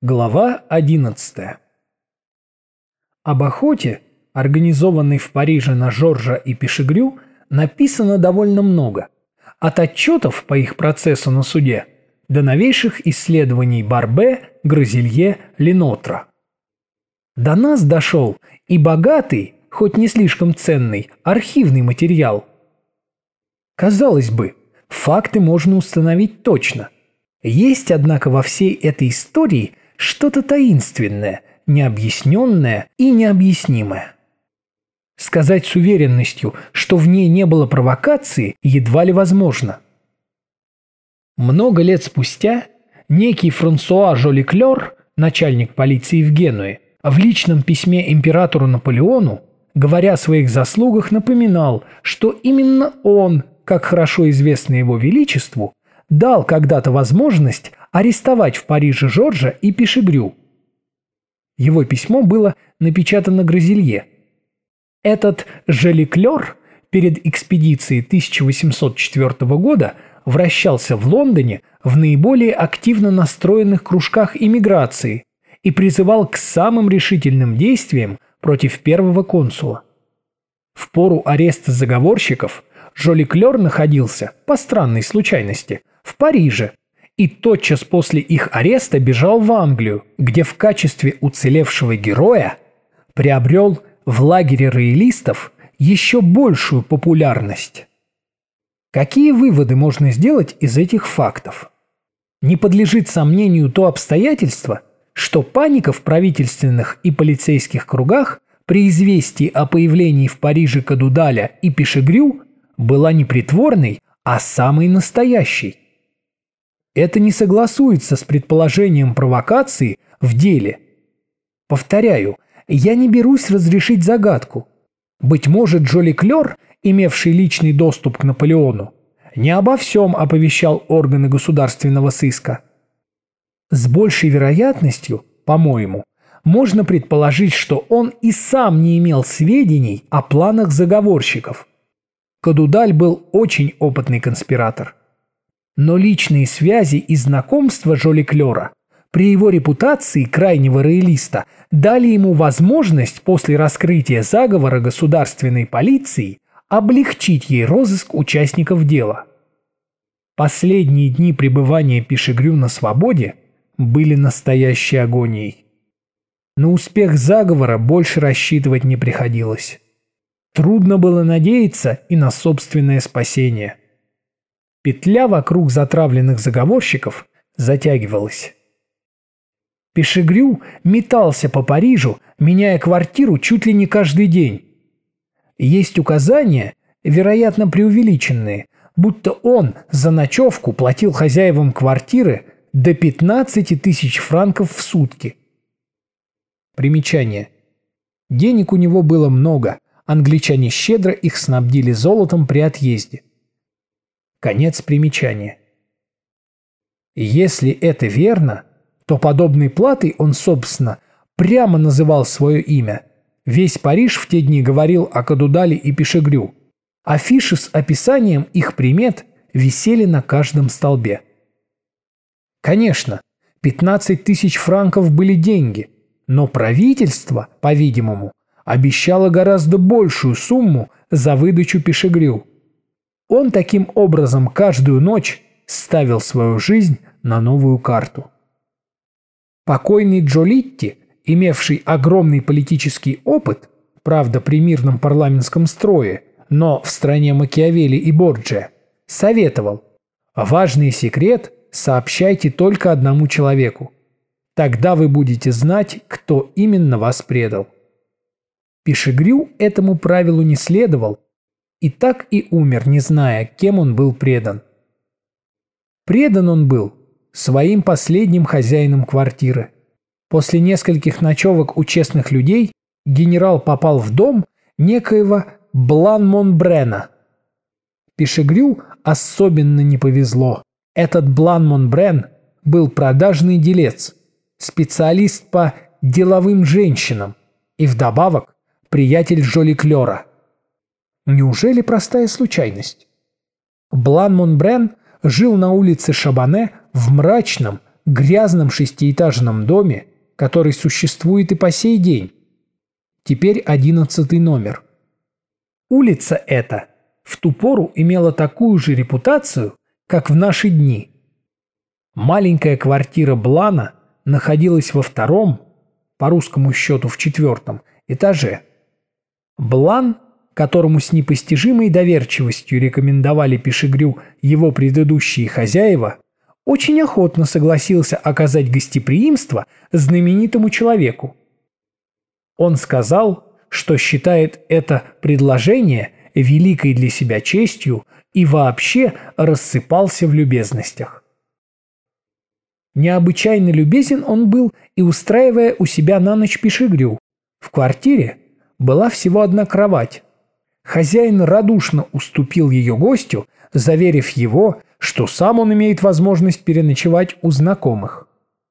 Глава 11. Об охоте, организованной в Париже на Жоржа и Пишегрю, написано довольно много. От отчетов по их процессу на суде до новейших исследований Барбе, Грозелье, Ленотра. До нас дошел и богатый, хоть не слишком ценный, архивный материал. Казалось бы, факты можно установить точно. Есть, однако, во всей этой истории что-то таинственное, необъясненное и необъяснимое. Сказать с уверенностью, что в ней не было провокации, едва ли возможно. Много лет спустя некий Франсуа Жоли-Клер, начальник полиции в Генуе, в личном письме императору Наполеону, говоря о своих заслугах, напоминал, что именно он, как хорошо известно его величеству, дал когда-то возможность арестовать в Париже Жоржа и Пишегрю. Его письмо было напечатано Грозелье. Этот Жоли-Клер перед экспедицией 1804 года вращался в Лондоне в наиболее активно настроенных кружках иммиграции и призывал к самым решительным действиям против первого консула. В пору ареста заговорщиков Жоли-Клер находился, по странной случайности, в Париже и тотчас после их ареста бежал в Англию, где в качестве уцелевшего героя приобрел в лагере роялистов еще большую популярность. Какие выводы можно сделать из этих фактов? Не подлежит сомнению то обстоятельство, что паника в правительственных и полицейских кругах при известии о появлении в Париже Кадудаля и Пишегрю была не притворной, а самой настоящей. Это не согласуется с предположением провокации в деле. Повторяю, я не берусь разрешить загадку. Быть может, Жоли-Клер, имевший личный доступ к Наполеону, не обо всем оповещал органы государственного сыска. С большей вероятностью, по-моему, можно предположить, что он и сам не имел сведений о планах заговорщиков. Кадудаль был очень опытный конспиратор. Но личные связи и знакомства Жоли-Клера при его репутации крайнего роялиста дали ему возможность после раскрытия заговора государственной полиции облегчить ей розыск участников дела. Последние дни пребывания Пишегрю на свободе были настоящей агонией. На успех заговора больше рассчитывать не приходилось. Трудно было надеяться и на собственное спасение. Петля вокруг затравленных заговорщиков затягивалась. Пишегрю метался по Парижу, меняя квартиру чуть ли не каждый день. Есть указания, вероятно преувеличенные, будто он за ночевку платил хозяевам квартиры до 15 тысяч франков в сутки. Примечание. Денег у него было много, англичане щедро их снабдили золотом при отъезде. Конец примечания. Если это верно, то подобной платой он, собственно, прямо называл свое имя. Весь Париж в те дни говорил о Кадудале и Пишегрю. Афиши с описанием их примет висели на каждом столбе. Конечно, 15 тысяч франков были деньги, но правительство, по-видимому, обещало гораздо большую сумму за выдачу Пишегрю. Он таким образом каждую ночь ставил свою жизнь на новую карту. Покойный Джолитти, имевший огромный политический опыт, правда при мирном парламентском строе, но в стране Макиавелли и Борджиа, советовал: важный секрет сообщайте только одному человеку. Тогда вы будете знать, кто именно вас предал. Пишегрю этому правилу не следовал, и так и умер, не зная, кем он был предан. Предан он был своим последним хозяином квартиры. После нескольких ночевок у честных людей генерал попал в дом некоего Блан-Монбрена. Пишегрю особенно не повезло. Этот Блан-Монбрен был продажный делец, специалист по деловым женщинам и вдобавок приятель Жоли-Клера. Неужели простая случайность? Блан-Монбрен жил на улице Шабане в мрачном, грязном шестиэтажном доме, который существует и по сей день. Теперь 11-й номер. Улица эта в ту пору имела такую же репутацию, как в наши дни. Маленькая квартира Блана находилась во втором, по русскому счету в 4-м, этаже. Блан, которому с непостижимой доверчивостью рекомендовали Пешегрю его предыдущие хозяева, очень охотно согласился оказать гостеприимство знаменитому человеку. Он сказал, что считает это предложение великой для себя честью и вообще рассыпался в любезностях. Необычайно любезен он был и устраивая у себя на ночь Пешегрю. В квартире была всего одна кровать. Хозяин радушно уступил ее гостю, заверив его, что сам он имеет возможность переночевать у знакомых.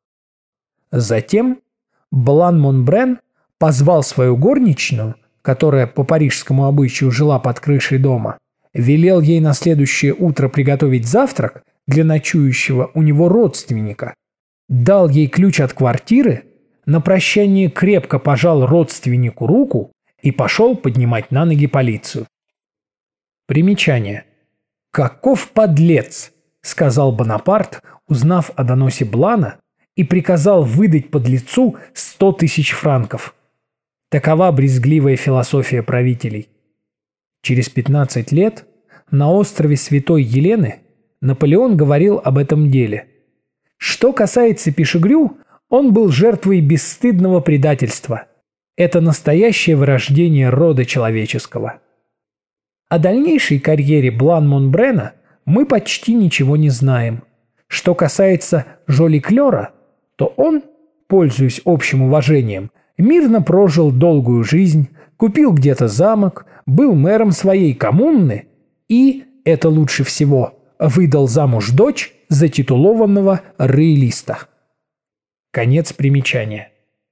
Затем Блан-Монбрен позвал свою горничную, которая по парижскому обычаю жила под крышей дома, велел ей на следующее утро приготовить завтрак для ночующего у него родственника, дал ей ключ от квартиры, на прощание крепко пожал родственнику руку и пошел поднимать на ноги полицию. Примечание. «Каков подлец!» – сказал Бонапарт, узнав о доносе Блана, и приказал выдать подлецу 100 000 франков. Такова брезгливая философия правителей. Через 15 лет на острове Святой Елены Наполеон говорил об этом деле. Что касается Пешегрю, он был жертвой бесстыдного предательства. Это настоящее вырождение рода человеческого. О дальнейшей карьере Блан-Монбрена мы почти ничего не знаем. Что касается Жоли Клера, то он, пользуясь общим уважением, мирно прожил долгую жизнь, купил где-то замок, был мэром своей коммуны и, это лучше всего, выдал замуж дочь затитулованного роялиста. Конец примечания.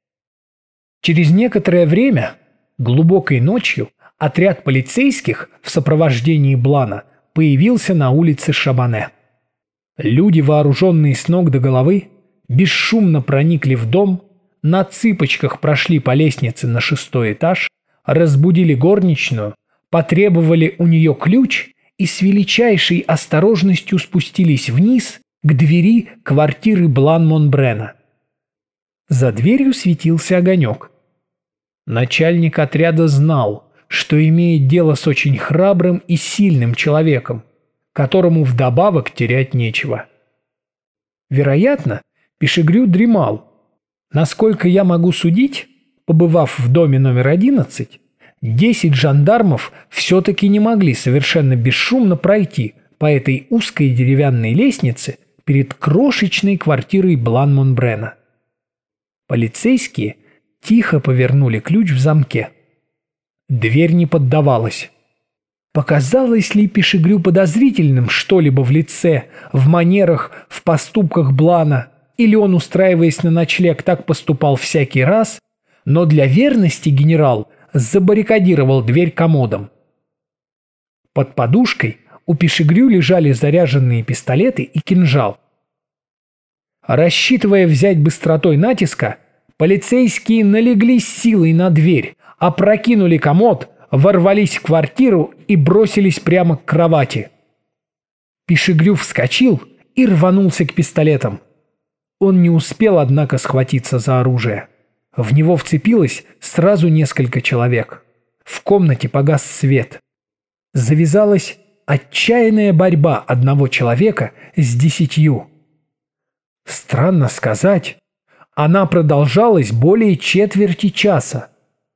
Через некоторое время, глубокой ночью, отряд полицейских в сопровождении Блана появился на улице Шабане. Люди, вооруженные с ног до головы, бесшумно проникли в дом, на цыпочках прошли по лестнице на 6-й этаж, разбудили горничную, потребовали у нее ключ и с величайшей осторожностью спустились вниз к двери квартиры Блан-Монбрена. За дверью светился огонек. Начальник отряда знал, что имеет дело с очень храбрым и сильным человеком, которому вдобавок терять нечего. Вероятно, Пешегрю дремал. Насколько я могу судить, побывав в доме номер 11, 10 жандармов все-таки не могли совершенно бесшумно пройти по этой узкой деревянной лестнице перед крошечной квартирой Блан-Монбрена. Полицейские тихо повернули ключ в замке. Дверь не поддавалась. Показалось ли Пешегрю подозрительным что-либо в лице, в манерах, в поступках Блана, или он, устраиваясь на ночлег, так поступал всякий раз, но для верности генерал забаррикадировал дверь комодом. Под подушкой у Пешегрю лежали заряженные пистолеты и кинжал. Рассчитывая взять быстротой натиска, полицейские налегли силой на дверь, опрокинули комод, ворвались в квартиру и бросились прямо к кровати. Пешегрю вскочил и рванулся к пистолетам. Он не успел, однако, схватиться за оружие. В него вцепилось сразу несколько человек. В комнате погас свет. Завязалась отчаянная борьба одного человека с 10. Странно сказать, она продолжалась более четверти часа.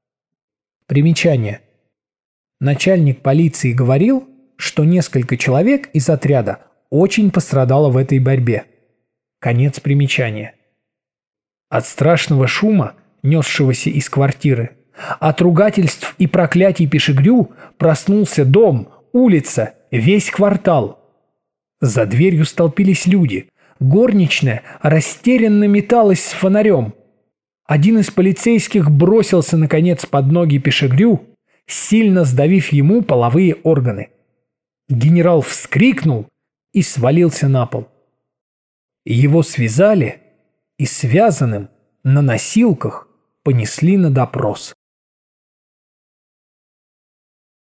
Примечание. Начальник полиции говорил, что несколько человек из отряда очень пострадало в этой борьбе. Конец примечания. От страшного шума, несшегося из квартиры, от ругательств и проклятий Пешегрю проснулся дом, улица, весь квартал. За дверью столпились люди. Горничная растерянно металась с фонарем. Один из полицейских бросился, наконец, под ноги Пешегрю, сильно сдавив ему половые органы. Генерал вскрикнул и свалился на пол. Его связали и связанным на носилках понесли на допрос.